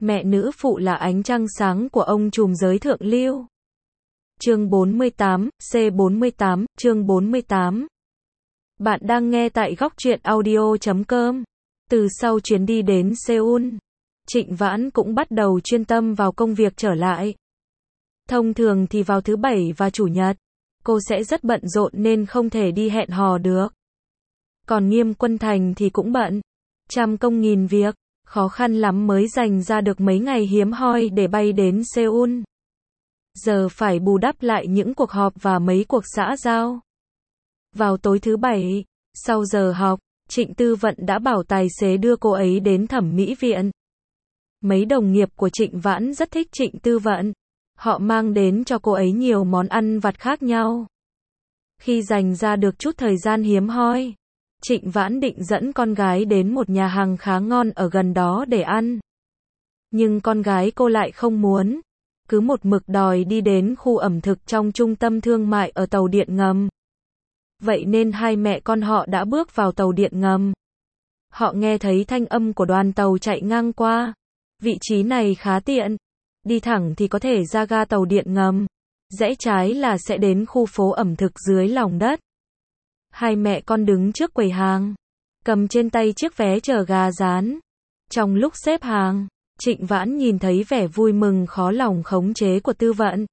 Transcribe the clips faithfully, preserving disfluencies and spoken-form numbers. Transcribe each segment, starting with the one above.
Mẹ nữ phụ là ánh trăng sáng của ông trùm giới thượng lưu. Chương bốn mươi tám, C bốn mươi tám, chương bốn mươi tám. Bạn đang nghe tại góc truyện audio chấm com. Từ sau chuyến đi đến Seoul, Trịnh Vãn cũng bắt đầu chuyên tâm vào công việc trở lại. Thông thường thì vào thứ bảy và chủ nhật, cô sẽ rất bận rộn nên không thể đi hẹn hò được. Còn Nghiêm Quân Thành thì cũng bận, trăm công nghìn việc, khó khăn lắm mới dành ra được mấy ngày hiếm hoi để bay đến Seoul. Giờ phải bù đắp lại những cuộc họp và mấy cuộc xã giao. Vào tối thứ bảy, sau giờ học, Trịnh Tư Vận đã bảo tài xế đưa cô ấy đến thẩm mỹ viện. Mấy đồng nghiệp của Trịnh Vãn rất thích Trịnh Tư Vận. Họ mang đến cho cô ấy nhiều món ăn vặt khác nhau. Khi dành ra được chút thời gian hiếm hoi, Trịnh Vãn định dẫn con gái đến một nhà hàng khá ngon ở gần đó để ăn. Nhưng con gái cô lại không muốn, cứ một mực đòi đi đến khu ẩm thực trong trung tâm thương mại ở tàu điện ngầm. Vậy nên hai mẹ con họ đã bước vào tàu điện ngầm. Họ nghe thấy thanh âm của đoàn tàu chạy ngang qua. Vị trí này khá tiện. Đi thẳng thì có thể ra ga tàu điện ngầm. Rẽ trái là sẽ đến khu phố ẩm thực dưới lòng đất. Hai mẹ con đứng trước quầy hàng, cầm trên tay chiếc vé chờ gà rán. Trong lúc xếp hàng, Trịnh Vãn nhìn thấy vẻ vui mừng khó lòng khống chế của Tư Vận.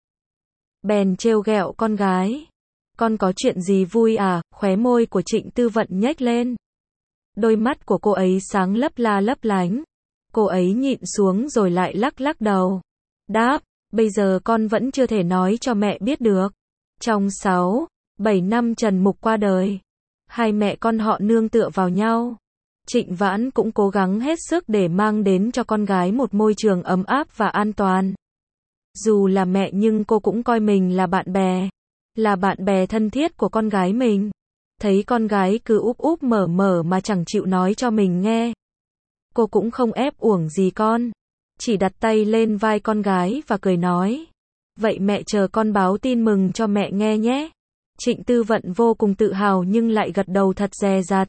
Bèn trêu ghẹo con gái. Con có chuyện gì vui à? Khóe môi của Trịnh Tư Vận nhếch lên. Đôi mắt của cô ấy sáng lấp la lấp lánh. Cô ấy nhịn xuống rồi lại lắc lắc đầu. Đáp, bây giờ con vẫn chưa thể nói cho mẹ biết được. Trong sáu, bảy năm Trần Mục qua đời, hai mẹ con họ nương tựa vào nhau. Trịnh Vãn cũng cố gắng hết sức để mang đến cho con gái một môi trường ấm áp và an toàn. Dù là mẹ nhưng cô cũng coi mình là bạn bè, là bạn bè thân thiết của con gái mình. Thấy con gái cứ úp úp mở mở mà chẳng chịu nói cho mình nghe, cô cũng không ép uổng gì con, chỉ đặt tay lên vai con gái và cười nói, vậy mẹ chờ con báo tin mừng cho mẹ nghe nhé. Trịnh Tư Vận vô cùng tự hào nhưng lại gật đầu thật dè dặt.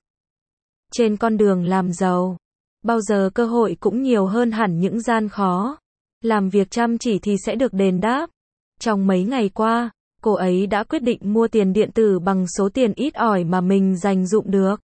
Trên con đường làm giàu, bao giờ cơ hội cũng nhiều hơn hẳn những gian khó. Làm việc chăm chỉ thì sẽ được đền đáp. Trong mấy ngày qua, cô ấy đã quyết định mua tiền điện tử bằng số tiền ít ỏi mà mình dành dụm được.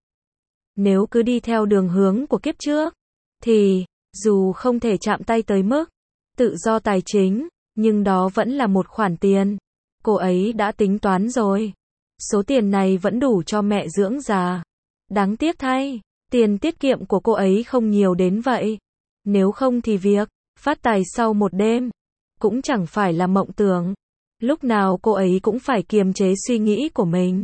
Nếu cứ đi theo đường hướng của kiếp trước, thì, dù không thể chạm tay tới mức tự do tài chính, nhưng đó vẫn là một khoản tiền. Cô ấy đã tính toán rồi. Số tiền này vẫn đủ cho mẹ dưỡng già. Đáng tiếc thay, tiền tiết kiệm của cô ấy không nhiều đến vậy. Nếu không thì việc phát tài sau một đêm cũng chẳng phải là mộng tưởng. Lúc nào cô ấy cũng phải kiềm chế suy nghĩ của mình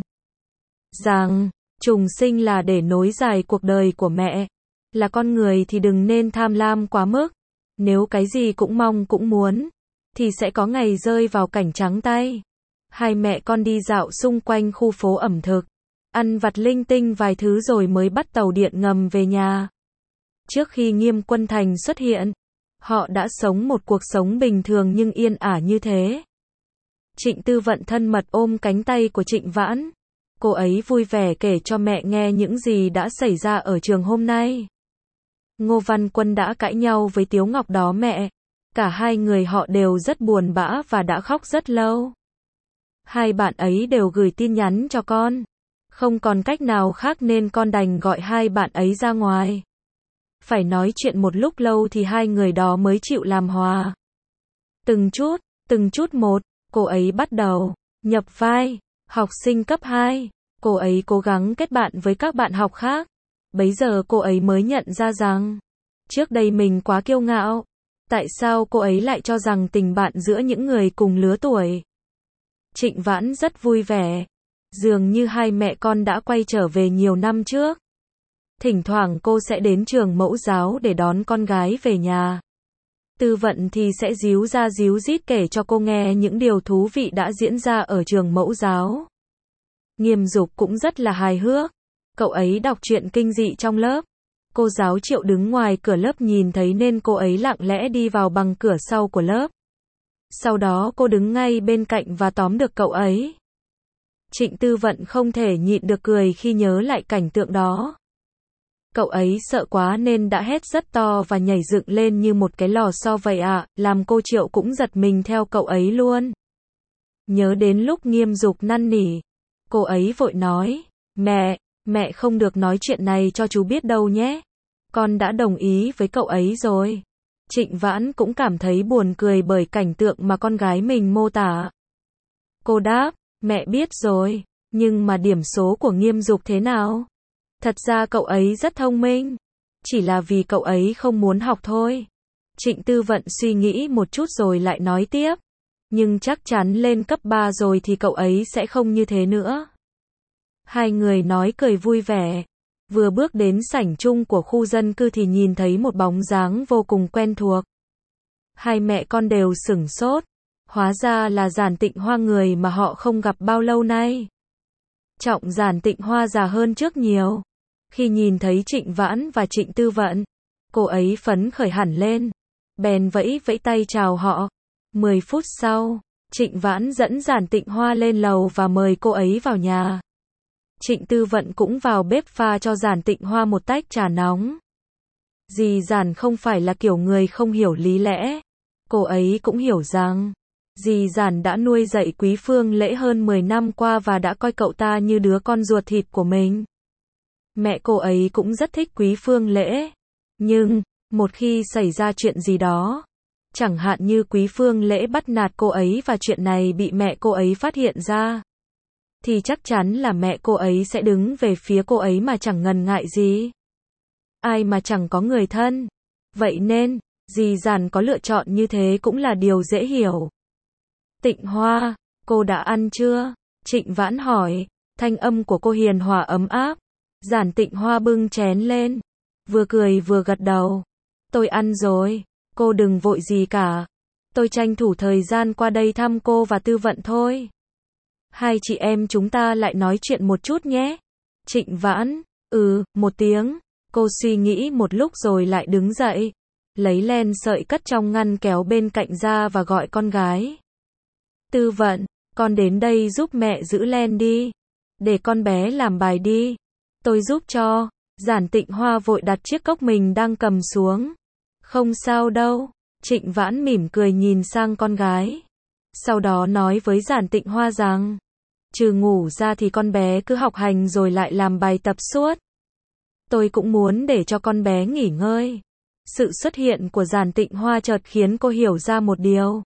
rằng trùng sinh là để nối dài cuộc đời của mẹ. Là con người thì đừng nên tham lam quá mức. Nếu cái gì cũng mong cũng muốn, thì sẽ có ngày rơi vào cảnh trắng tay. Hai mẹ con đi dạo xung quanh khu phố ẩm thực, ăn vặt linh tinh vài thứ rồi mới bắt tàu điện ngầm về nhà. Trước khi Nghiêm Quân Thành xuất hiện, họ đã sống một cuộc sống bình thường nhưng yên ả như thế. Trịnh Tư Vận thân mật ôm cánh tay của Trịnh Vãn. Cô ấy vui vẻ kể cho mẹ nghe những gì đã xảy ra ở trường hôm nay. Ngô Văn Quân đã cãi nhau với Tiếu Ngọc đó mẹ. Cả hai người họ đều rất buồn bã và đã khóc rất lâu. Hai bạn ấy đều gửi tin nhắn cho con. Không còn cách nào khác nên con đành gọi hai bạn ấy ra ngoài. Phải nói chuyện một lúc lâu thì hai người đó mới chịu làm hòa. Từng chút, từng chút một, cô ấy bắt đầu nhập vai học sinh cấp hai. Cô ấy cố gắng kết bạn với các bạn học khác. Bấy giờ cô ấy mới nhận ra rằng trước đây mình quá kiêu ngạo. Tại sao cô ấy lại cho rằng tình bạn giữa những người cùng lứa tuổi? Trịnh Vãn rất vui vẻ. Dường như hai mẹ con đã quay trở về nhiều năm trước. Thỉnh thoảng cô sẽ đến trường mẫu giáo để đón con gái về nhà. Tư Vận thì sẽ díu ra díu dít kể cho cô nghe những điều thú vị đã diễn ra ở trường mẫu giáo. Nghiêm Dục cũng rất là hài hước. Cậu ấy đọc truyện kinh dị trong lớp. Cô giáo Triệu đứng ngoài cửa lớp nhìn thấy nên cô ấy lặng lẽ đi vào bằng cửa sau của lớp. Sau đó cô đứng ngay bên cạnh và tóm được cậu ấy. Trịnh Tư Vận không thể nhịn được cười khi nhớ lại cảnh tượng đó. Cậu ấy sợ quá nên đã hét rất to và nhảy dựng lên như một cái lò xo vậy ạ, làm cô Triệu cũng giật mình theo cậu ấy luôn. Nhớ đến lúc Nghiêm Dục năn nỉ, cô ấy vội nói, mẹ, mẹ không được nói chuyện này cho chú biết đâu nhé. Con đã đồng ý với cậu ấy rồi. Trịnh Vãn cũng cảm thấy buồn cười bởi cảnh tượng mà con gái mình mô tả. Cô đáp, mẹ biết rồi, nhưng mà điểm số của Nghiêm Dục thế nào? Thật ra cậu ấy rất thông minh, chỉ là vì cậu ấy không muốn học thôi. Trịnh Tư Vận suy nghĩ một chút rồi lại nói tiếp, nhưng chắc chắn lên cấp ba rồi thì cậu ấy sẽ không như thế nữa. Hai người nói cười vui vẻ, vừa bước đến sảnh chung của khu dân cư thì nhìn thấy một bóng dáng vô cùng quen thuộc. Hai mẹ con đều sửng sốt, hóa ra là Giản Tịnh Hoa, người mà họ không gặp bao lâu nay. Trọng Giản Tịnh Hoa già hơn trước nhiều. Khi nhìn thấy Trịnh Vãn và Trịnh Tư Vận, cô ấy phấn khởi hẳn lên, bèn vẫy vẫy tay chào họ. Mười phút sau, Trịnh Vãn dẫn Giản Tịnh Hoa lên lầu và mời cô ấy vào nhà. Trịnh Tư Vận cũng vào bếp pha cho Giản Tịnh Hoa một tách trà nóng. Dì Giản không phải là kiểu người không hiểu lý lẽ. Cô ấy cũng hiểu rằng, dì Giản đã nuôi dạy Quý Phương Lễ hơn mười năm qua và đã coi cậu ta như đứa con ruột thịt của mình. Mẹ cô ấy cũng rất thích Quý Phương Lễ. Nhưng, một khi xảy ra chuyện gì đó, chẳng hạn như Quý Phương Lễ bắt nạt cô ấy và chuyện này bị mẹ cô ấy phát hiện ra, thì chắc chắn là mẹ cô ấy sẽ đứng về phía cô ấy mà chẳng ngần ngại gì. Ai mà chẳng có người thân. Vậy nên, dì Giản có lựa chọn như thế cũng là điều dễ hiểu. Tịnh Hoa, cô đã ăn chưa? Trịnh Vãn hỏi, thanh âm của cô hiền hòa ấm áp. Giản Tịnh Hoa bưng chén lên, vừa cười vừa gật đầu. Tôi ăn rồi, cô đừng vội gì cả. Tôi tranh thủ thời gian qua đây thăm cô và Tư Vận thôi. Hai chị em chúng ta lại nói chuyện một chút nhé. Trịnh Vãn, ừ, một tiếng. Cô suy nghĩ một lúc rồi lại đứng dậy, lấy len sợi cất trong ngăn kéo bên cạnh ra và gọi con gái. Tư Vận, con đến đây giúp mẹ giữ len đi. Để con bé làm bài đi. Tôi giúp cho. Giản Tịnh Hoa vội đặt chiếc cốc mình đang cầm xuống. Không sao đâu. Trịnh Vãn mỉm cười nhìn sang con gái. Sau đó nói với Giản Tịnh Hoa rằng, trừ ngủ ra thì con bé cứ học hành rồi lại làm bài tập suốt. Tôi cũng muốn để cho con bé nghỉ ngơi. Sự xuất hiện của Giản Tịnh Hoa chợt khiến cô hiểu ra một điều.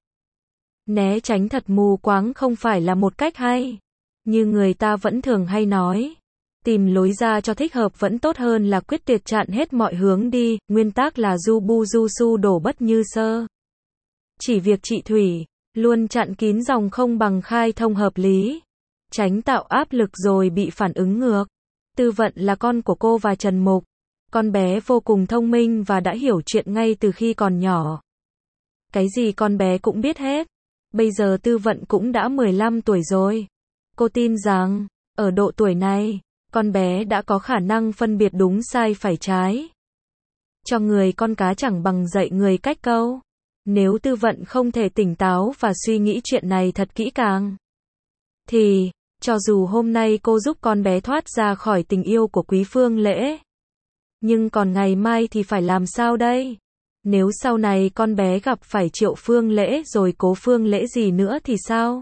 Né tránh thật mù quáng không phải là một cách hay. Như người ta vẫn thường hay nói, tìm lối ra cho thích hợp vẫn tốt hơn là quyết tuyệt chặn hết mọi hướng đi. Nguyên tắc là du bu du su đổ bất như sơ. Chỉ việc trị thủy, luôn chặn kín dòng không bằng khai thông hợp lý. Tránh tạo áp lực rồi bị phản ứng ngược. Tư Vận là con của cô và Trần Mục. Con bé vô cùng thông minh và đã hiểu chuyện ngay từ khi còn nhỏ. Cái gì con bé cũng biết hết. Bây giờ Tư Vận cũng đã mười lăm tuổi rồi. Cô tin rằng, ở độ tuổi này, con bé đã có khả năng phân biệt đúng sai phải trái. Cho người con cá chẳng bằng dạy người cách câu. Nếu Tư Vận không thể tỉnh táo và suy nghĩ chuyện này thật kỹ càng, thì, cho dù hôm nay cô giúp con bé thoát ra khỏi tình yêu của Quý Phương Lễ, nhưng còn ngày mai thì phải làm sao đây? Nếu sau này con bé gặp phải Triệu Phương Lễ rồi Cố Phương Lễ gì nữa thì sao?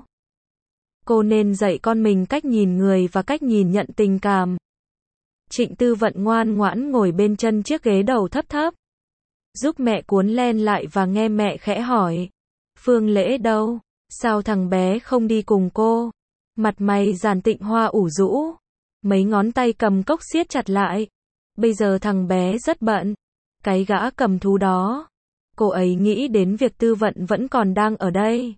Cô nên dạy con mình cách nhìn người và cách nhìn nhận tình cảm. Trịnh Tư Vận ngoan ngoãn ngồi bên chân chiếc ghế đầu thấp thấp, giúp mẹ cuốn len lại và nghe mẹ khẽ hỏi. Phương Lễ đâu? Sao thằng bé không đi cùng cô? Mặt mày Giản Tịnh Hoa ủ rũ, mấy ngón tay cầm cốc siết chặt lại. Bây giờ thằng bé rất bận. Cái gã cầm thú đó. Cô ấy nghĩ đến việc Tư Vận vẫn còn đang ở đây.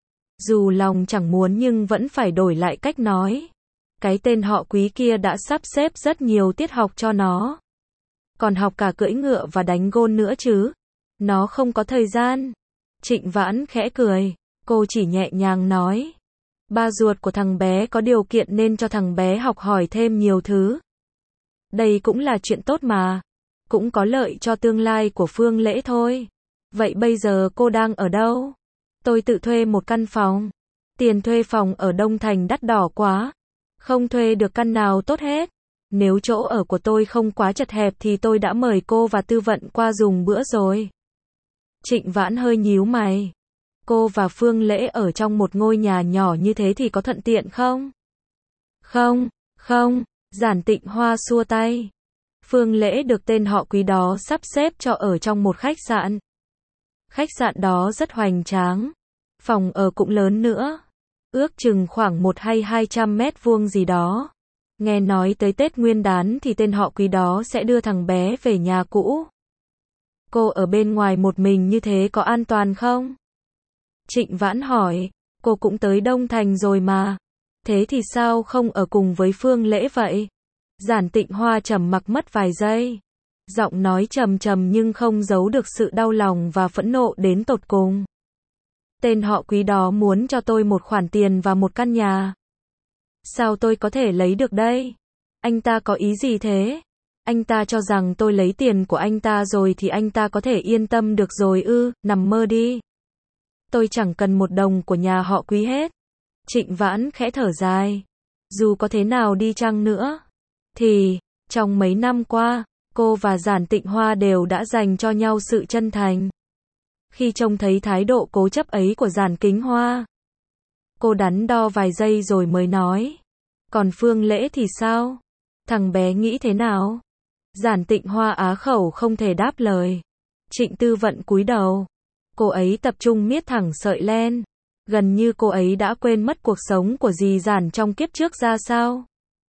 Dù lòng chẳng muốn nhưng vẫn phải đổi lại cách nói. Cái tên họ Quý kia đã sắp xếp rất nhiều tiết học cho nó. Còn học cả cưỡi ngựa và đánh gôn nữa chứ. Nó không có thời gian. Trịnh Vãn khẽ cười. Cô chỉ nhẹ nhàng nói. Ba ruột của thằng bé có điều kiện nên cho thằng bé học hỏi thêm nhiều thứ. Đây cũng là chuyện tốt mà. Cũng có lợi cho tương lai của Phương Lễ thôi. Vậy bây giờ cô đang ở đâu? Tôi tự thuê một căn phòng. Tiền thuê phòng ở Đông Thành đắt đỏ quá. Không thuê được căn nào tốt hết. Nếu chỗ ở của tôi không quá chật hẹp thì tôi đã mời cô và Tư Vận qua dùng bữa rồi. Trịnh Vãn hơi nhíu mày. Cô và Phương Lễ ở trong một ngôi nhà nhỏ như thế thì có thuận tiện không? Không, không, Giản Tịnh Hoa xua tay. Phương Lễ được tên họ Quý đó sắp xếp cho ở trong một khách sạn. Khách sạn đó rất hoành tráng. Phòng ở cũng lớn nữa. Ước chừng khoảng một hay hai trăm mét vuông gì đó. Nghe nói tới Tết Nguyên đán thì tên họ Quý đó sẽ đưa thằng bé về nhà cũ. Cô ở bên ngoài một mình như thế có an toàn không? Trịnh Vãn hỏi, cô cũng tới Đông Thành rồi mà. Thế thì sao không ở cùng với Phương Lễ vậy? Giản Tịnh Hoa trầm mặc mất vài giây. Giọng nói trầm trầm nhưng không giấu được sự đau lòng và phẫn nộ đến tột cùng. Tên họ Quý đó muốn cho tôi một khoản tiền và một căn nhà. Sao tôi có thể lấy được đây? Anh ta có ý gì thế? Anh ta cho rằng tôi lấy tiền của anh ta rồi thì anh ta có thể yên tâm được rồi ư, nằm mơ đi. Tôi chẳng cần một đồng của nhà họ Quý hết. Trịnh Vãn khẽ thở dài. Dù có thế nào đi chăng nữa, thì, trong mấy năm qua, cô và Giản Tịnh Hoa đều đã dành cho nhau sự chân thành. Khi trông thấy thái độ cố chấp ấy của Giản Kính Hoa, cô đắn đo vài giây rồi mới nói. Còn Phương Lễ thì sao? Thằng bé nghĩ thế nào? Giản Tịnh Hoa á khẩu không thể đáp lời. Trịnh Tư Vận cúi đầu. Cô ấy tập trung miết thẳng sợi len. Gần như cô ấy đã quên mất cuộc sống của dì Giản trong kiếp trước ra sao.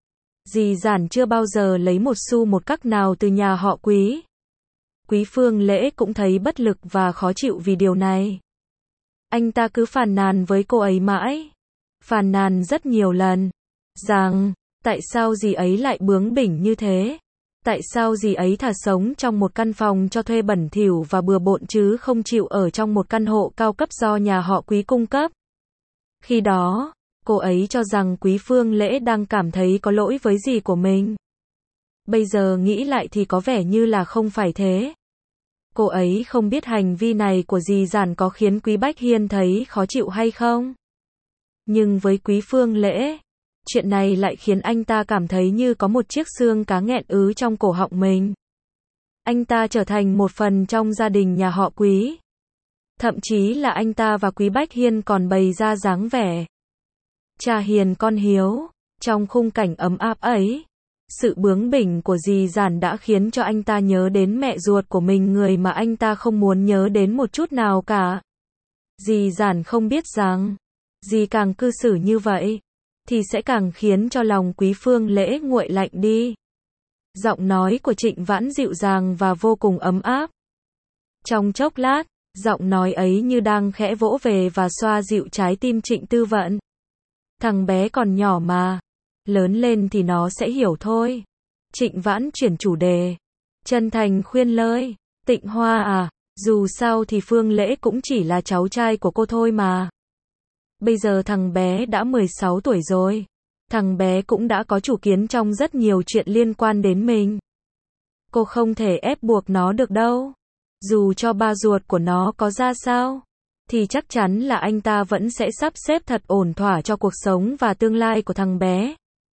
Dì Giản chưa bao giờ lấy một xu một cắc nào từ nhà họ Quý. Quý Phương Lễ cũng thấy bất lực và khó chịu vì điều này. Anh ta cứ phàn nàn với cô ấy mãi. Phàn nàn rất nhiều lần. Rằng, tại sao dì ấy lại bướng bỉnh như thế? Tại sao dì ấy thà sống trong một căn phòng cho thuê bẩn thỉu và bừa bộn chứ không chịu ở trong một căn hộ cao cấp do nhà họ Quý cung cấp? Khi đó, cô ấy cho rằng Quý Phương Lễ đang cảm thấy có lỗi với dì của mình. Bây giờ nghĩ lại thì có vẻ như là không phải thế. Cô ấy không biết hành vi này của dì Giản có khiến Quý Bách Hiên thấy khó chịu hay không. Nhưng với Quý Phương Lễ, chuyện này lại khiến anh ta cảm thấy như có một chiếc xương cá nghẹn ứ trong cổ họng mình. Anh ta trở thành một phần trong gia đình nhà họ Quý. Thậm chí là anh ta và Quý Bách Hiên còn bày ra dáng vẻ cha hiền con hiếu. Trong khung cảnh ấm áp ấy, sự bướng bỉnh của dì Giản đã khiến cho anh ta nhớ đến mẹ ruột của mình, người mà anh ta không muốn nhớ đến một chút nào cả. Dì Giản không biết rằng, dì càng cư xử như vậy, thì sẽ càng khiến cho lòng Quý Phương Lễ nguội lạnh đi. Giọng nói của Trịnh Vãn dịu dàng và vô cùng ấm áp. Trong chốc lát, giọng nói ấy như đang khẽ vỗ về và xoa dịu trái tim Trịnh Tư Vận. Thằng bé còn nhỏ mà, lớn lên thì nó sẽ hiểu thôi. Trịnh Vãn chuyển chủ đề, chân thành khuyên lơi. Tịnh Hoa à, dù sao thì Phương Lễ cũng chỉ là cháu trai của cô thôi mà. Bây giờ thằng bé đã mười sáu tuổi rồi. Thằng bé cũng đã có chủ kiến trong rất nhiều chuyện liên quan đến mình. Cô không thể ép buộc nó được đâu. Dù cho ba ruột của nó có ra sao, thì chắc chắn là anh ta vẫn sẽ sắp xếp thật ổn thỏa cho cuộc sống và tương lai của thằng bé.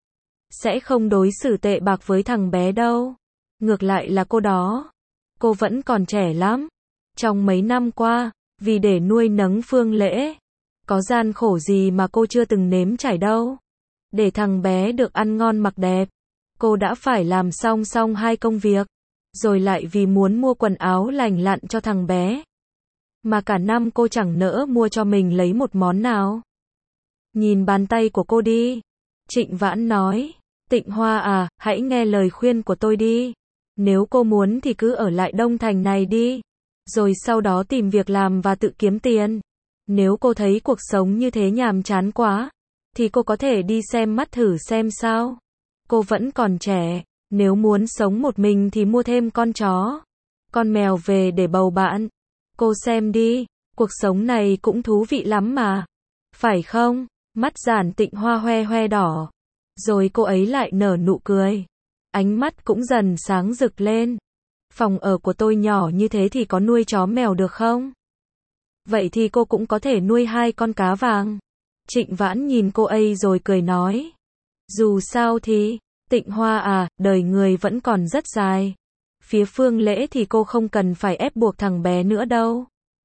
Sẽ không đối xử tệ bạc với thằng bé đâu. Ngược lại là cô đó. Cô vẫn còn trẻ lắm. Trong mấy năm qua, vì để nuôi nấng Phương Lễ, có gian khổ gì mà cô chưa từng nếm trải đâu. Để thằng bé được ăn ngon mặc đẹp, cô đã phải làm song song hai công việc. Rồi lại vì muốn mua quần áo lành lặn cho thằng bé, mà cả năm cô chẳng nỡ mua cho mình lấy một món nào. Nhìn bàn tay của cô đi. Trịnh Vãn nói. Tịnh Hoa à, hãy nghe lời khuyên của tôi đi. Nếu cô muốn thì cứ ở lại Đông Thành này đi. Rồi sau đó tìm việc làm và tự kiếm tiền. Nếu cô thấy cuộc sống như thế nhàm chán quá, thì cô có thể đi xem mắt thử xem sao. Cô vẫn còn trẻ. Nếu muốn sống một mình thì mua thêm con chó, con mèo về để bầu bạn. Cô xem đi, cuộc sống này cũng thú vị lắm mà. Phải không? Mắt Giản Tịnh Hoa hoe hoe đỏ. Rồi cô ấy lại nở nụ cười. Ánh mắt cũng dần sáng rực lên. Phòng ở của tôi nhỏ như thế thì có nuôi chó mèo được không? Vậy thì cô cũng có thể nuôi hai con cá vàng. Trịnh Vãn nhìn cô ấy rồi cười nói. Dù sao thì, Tịnh Hoa à, đời người vẫn còn rất dài. Phía Phương Lễ thì cô không cần phải ép buộc thằng bé nữa đâu.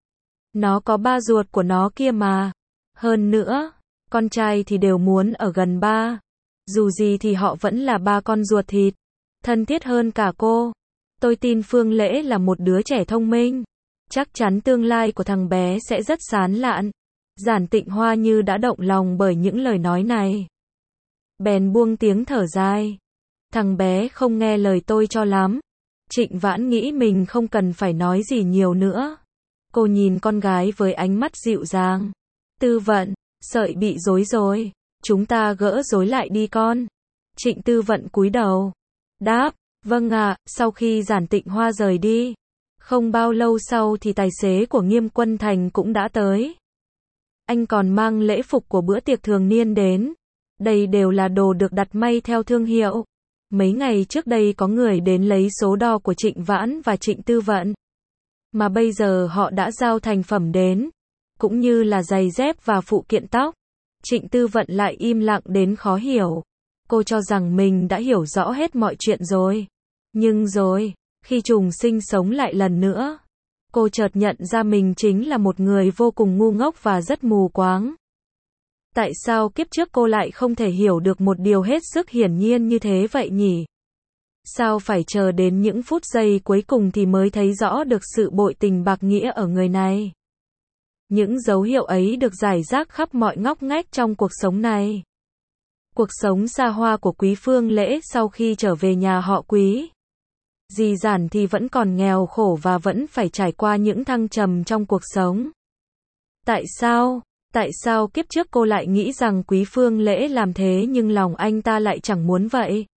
Nó có ba ruột của nó kia mà. Hơn nữa, con trai thì đều muốn ở gần ba. Dù gì thì họ vẫn là ba con ruột thịt. Thân thiết hơn cả cô. Tôi tin Phương Lễ là một đứa trẻ thông minh. Chắc chắn tương lai của thằng bé sẽ rất sáng lạn. Giản Tịnh Hoa như đã động lòng bởi những lời nói này. Bèn buông tiếng thở dài. Thằng bé không nghe lời tôi cho lắm. Trịnh Vãn nghĩ mình không cần phải nói gì nhiều nữa. Cô nhìn con gái với ánh mắt dịu dàng. Tư Vận, sợi bị rối rồi. Chúng ta gỡ rối lại đi con. Trịnh Tư Vận cúi đầu. Đáp, vâng ạ. Sau khi Giản Tịnh Hoa rời đi. Không bao lâu sau thì tài xế của Nghiêm Quân Thành cũng đã tới. Anh còn mang lễ phục của bữa tiệc thường niên đến. Đây đều là đồ được đặt may theo thương hiệu. Mấy ngày trước đây có người đến lấy số đo của Trịnh Vãn và Trịnh Tư Vận. Mà bây giờ họ đã giao thành phẩm đến. Cũng như là giày dép và phụ kiện tóc. Trịnh Tư Vận lại im lặng đến khó hiểu. Cô cho rằng mình đã hiểu rõ hết mọi chuyện rồi. Nhưng rồi, khi trùng sinh sống lại lần nữa, cô chợt nhận ra mình chính là một người vô cùng ngu ngốc và rất mù quáng. Tại sao kiếp trước cô lại không thể hiểu được một điều hết sức hiển nhiên như thế vậy nhỉ? Sao phải chờ đến những phút giây cuối cùng thì mới thấy rõ được sự bội tình bạc nghĩa ở người này? Những dấu hiệu ấy được rải rác khắp mọi ngóc ngách trong cuộc sống này. Cuộc sống xa hoa của Quý Phương Lễ sau khi trở về nhà họ Quý. Dì Giản thì vẫn còn nghèo khổ và vẫn phải trải qua những thăng trầm trong cuộc sống. Tại sao? Tại sao kiếp trước cô lại nghĩ rằng Quý Phương Lễ làm thế nhưng lòng anh ta lại chẳng muốn vậy?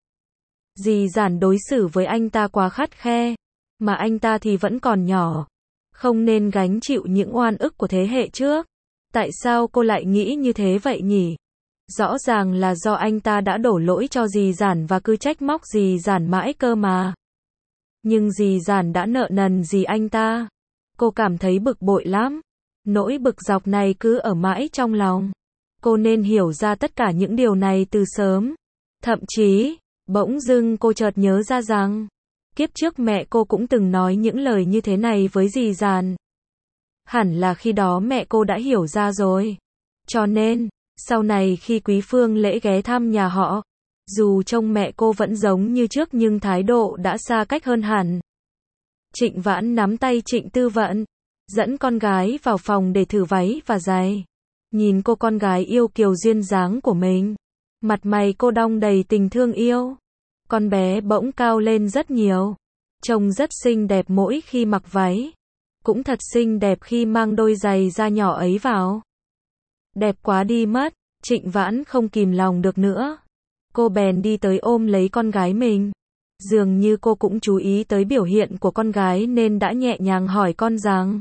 Dì Giản đối xử với anh ta quá khắt khe, mà anh ta thì vẫn còn nhỏ, không nên gánh chịu những oan ức của thế hệ trước. Tại sao cô lại nghĩ như thế vậy nhỉ? Rõ ràng là do anh ta đã đổ lỗi cho dì Giản và cứ trách móc dì Giản mãi cơ mà. Nhưng dì Giản đã nợ nần gì anh ta. Cô cảm thấy bực bội lắm. Nỗi bực dọc này cứ ở mãi trong lòng. Cô nên hiểu ra tất cả những điều này từ sớm. Thậm chí, bỗng dưng cô chợt nhớ ra rằng, kiếp trước mẹ cô cũng từng nói những lời như thế này với dì Giản. Hẳn là khi đó mẹ cô đã hiểu ra rồi. Cho nên, sau này khi Quý Phương Lễ ghé thăm nhà họ, dù trông mẹ cô vẫn giống như trước nhưng thái độ đã xa cách hơn hẳn. Trịnh Vãn nắm tay Trịnh Tư Vận, dẫn con gái vào phòng để thử váy và giày. Nhìn cô con gái yêu kiều duyên dáng của mình, mặt mày cô đong đầy tình thương yêu. Con bé bỗng cao lên rất nhiều, trông rất xinh đẹp mỗi khi mặc váy, cũng thật xinh đẹp khi mang đôi giày da nhỏ ấy vào. Đẹp quá đi mất, Trịnh Vãn không kìm lòng được nữa. Cô bèn đi tới ôm lấy con gái mình. Dường như cô cũng chú ý tới biểu hiện của con gái nên đã nhẹ nhàng hỏi con rằng: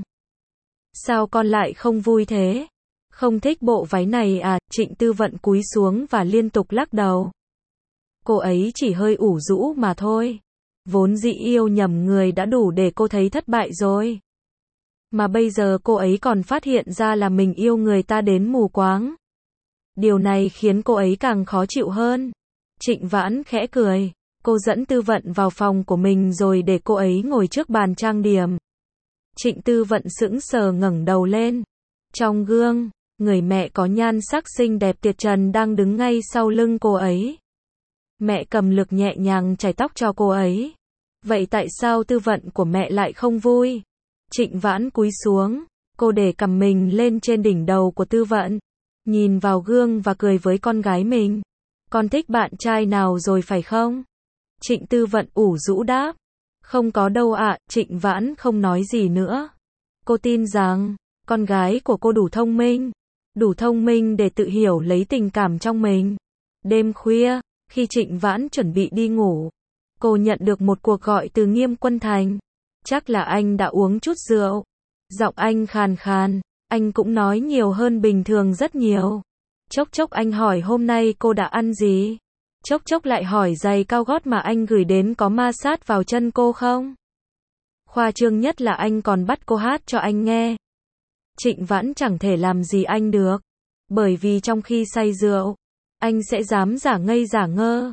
sao con lại không vui thế? Không thích bộ váy này à? Trịnh Tư Vận cúi xuống và liên tục lắc đầu. Cô ấy chỉ hơi ủ rũ mà thôi. Vốn dĩ yêu nhầm người đã đủ để cô thấy thất bại rồi. Mà bây giờ cô ấy còn phát hiện ra là mình yêu người ta đến mù quáng. Điều này khiến cô ấy càng khó chịu hơn. Trịnh Vãn khẽ cười. Cô dẫn Tư Vận vào phòng của mình rồi để cô ấy ngồi trước bàn trang điểm. Trịnh Tư Vận sững sờ ngẩng đầu lên. Trong gương, người mẹ có nhan sắc xinh đẹp tuyệt trần đang đứng ngay sau lưng cô ấy. Mẹ cầm lược nhẹ nhàng chải tóc cho cô ấy. Vậy tại sao Tư Vận của mẹ lại không vui? Trịnh Vãn cúi xuống, cô để cằm mình lên trên đỉnh đầu của Tư Vận, nhìn vào gương và cười với con gái mình. Con thích bạn trai nào rồi phải không? Trịnh Tư Vận ủ rũ đáp. Không có đâu ạ. Trịnh Vãn không nói gì nữa. Cô tin rằng, con gái của cô đủ thông minh. Đủ thông minh để tự hiểu lấy tình cảm trong mình. Đêm khuya, khi Trịnh Vãn chuẩn bị đi ngủ, cô nhận được một cuộc gọi từ Nghiêm Quân Thành. Chắc là anh đã uống chút rượu. Giọng anh khàn khàn, anh cũng nói nhiều hơn bình thường rất nhiều. Chốc chốc anh hỏi hôm nay cô đã ăn gì. Chốc chốc lại hỏi giày cao gót mà anh gửi đến có ma sát vào chân cô không. Khoa trương nhất là anh còn bắt cô hát cho anh nghe. Trịnh Vãn chẳng thể làm gì anh được. Bởi vì trong khi say rượu, anh sẽ dám giả ngây giả ngơ.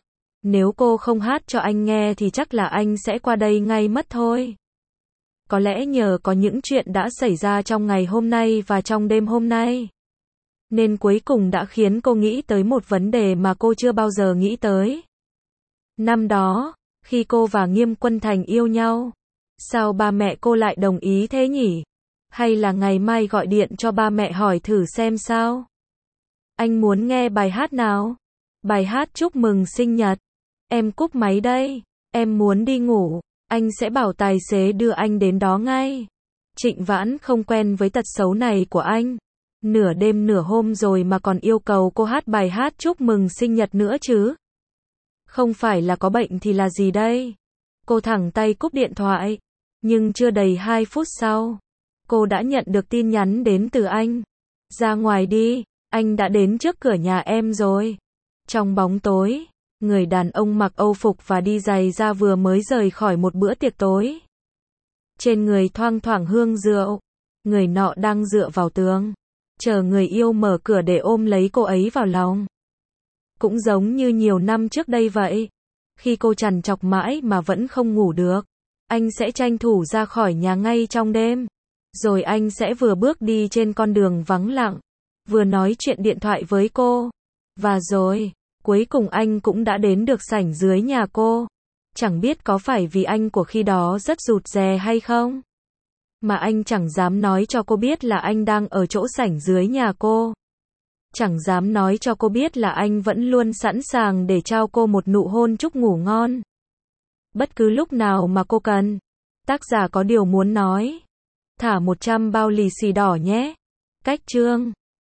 Nếu cô không hát cho anh nghe thì chắc là anh sẽ qua đây ngay mất thôi. Có lẽ nhờ có những chuyện đã xảy ra trong ngày hôm nay và trong đêm hôm nay, nên cuối cùng đã khiến cô nghĩ tới một vấn đề mà cô chưa bao giờ nghĩ tới. Năm đó, khi cô và Nghiêm Quân Thành yêu nhau, sao ba mẹ cô lại đồng ý thế nhỉ? Hay là ngày mai gọi điện cho ba mẹ hỏi thử xem sao? Anh muốn nghe bài hát nào? Bài hát chúc mừng sinh nhật. Em cúp máy đây, em muốn đi ngủ, anh sẽ bảo tài xế đưa anh đến đó ngay. Trịnh Vãn không quen với tật xấu này của anh. Nửa đêm nửa hôm rồi mà còn yêu cầu cô hát bài hát chúc mừng sinh nhật nữa chứ. Không phải là có bệnh thì là gì đây? Cô thẳng tay cúp điện thoại. Nhưng chưa đầy hai phút sau, cô đã nhận được tin nhắn đến từ anh. Ra ngoài đi, anh đã đến trước cửa nhà em rồi. Trong bóng tối, người đàn ông mặc âu phục và đi giày da vừa mới rời khỏi một bữa tiệc tối. Trên người thoang thoảng hương rượu, người nọ đang dựa vào tường, chờ người yêu mở cửa để ôm lấy cô ấy vào lòng. Cũng giống như nhiều năm trước đây vậy, khi cô trằn trọc mãi mà vẫn không ngủ được, anh sẽ tranh thủ ra khỏi nhà ngay trong đêm. Rồi anh sẽ vừa bước đi trên con đường vắng lặng, vừa nói chuyện điện thoại với cô. Và rồi, cuối cùng anh cũng đã đến được sảnh dưới nhà cô. Chẳng biết có phải vì anh của khi đó rất rụt rè hay không, mà anh chẳng dám nói cho cô biết là anh đang ở chỗ sảnh dưới nhà cô. Chẳng dám nói cho cô biết là anh vẫn luôn sẵn sàng để trao cô một nụ hôn chúc ngủ ngon. Bất cứ lúc nào mà cô cần. Tác giả có điều muốn nói. Thả một trăm bao lì xì đỏ nhé. Cách chương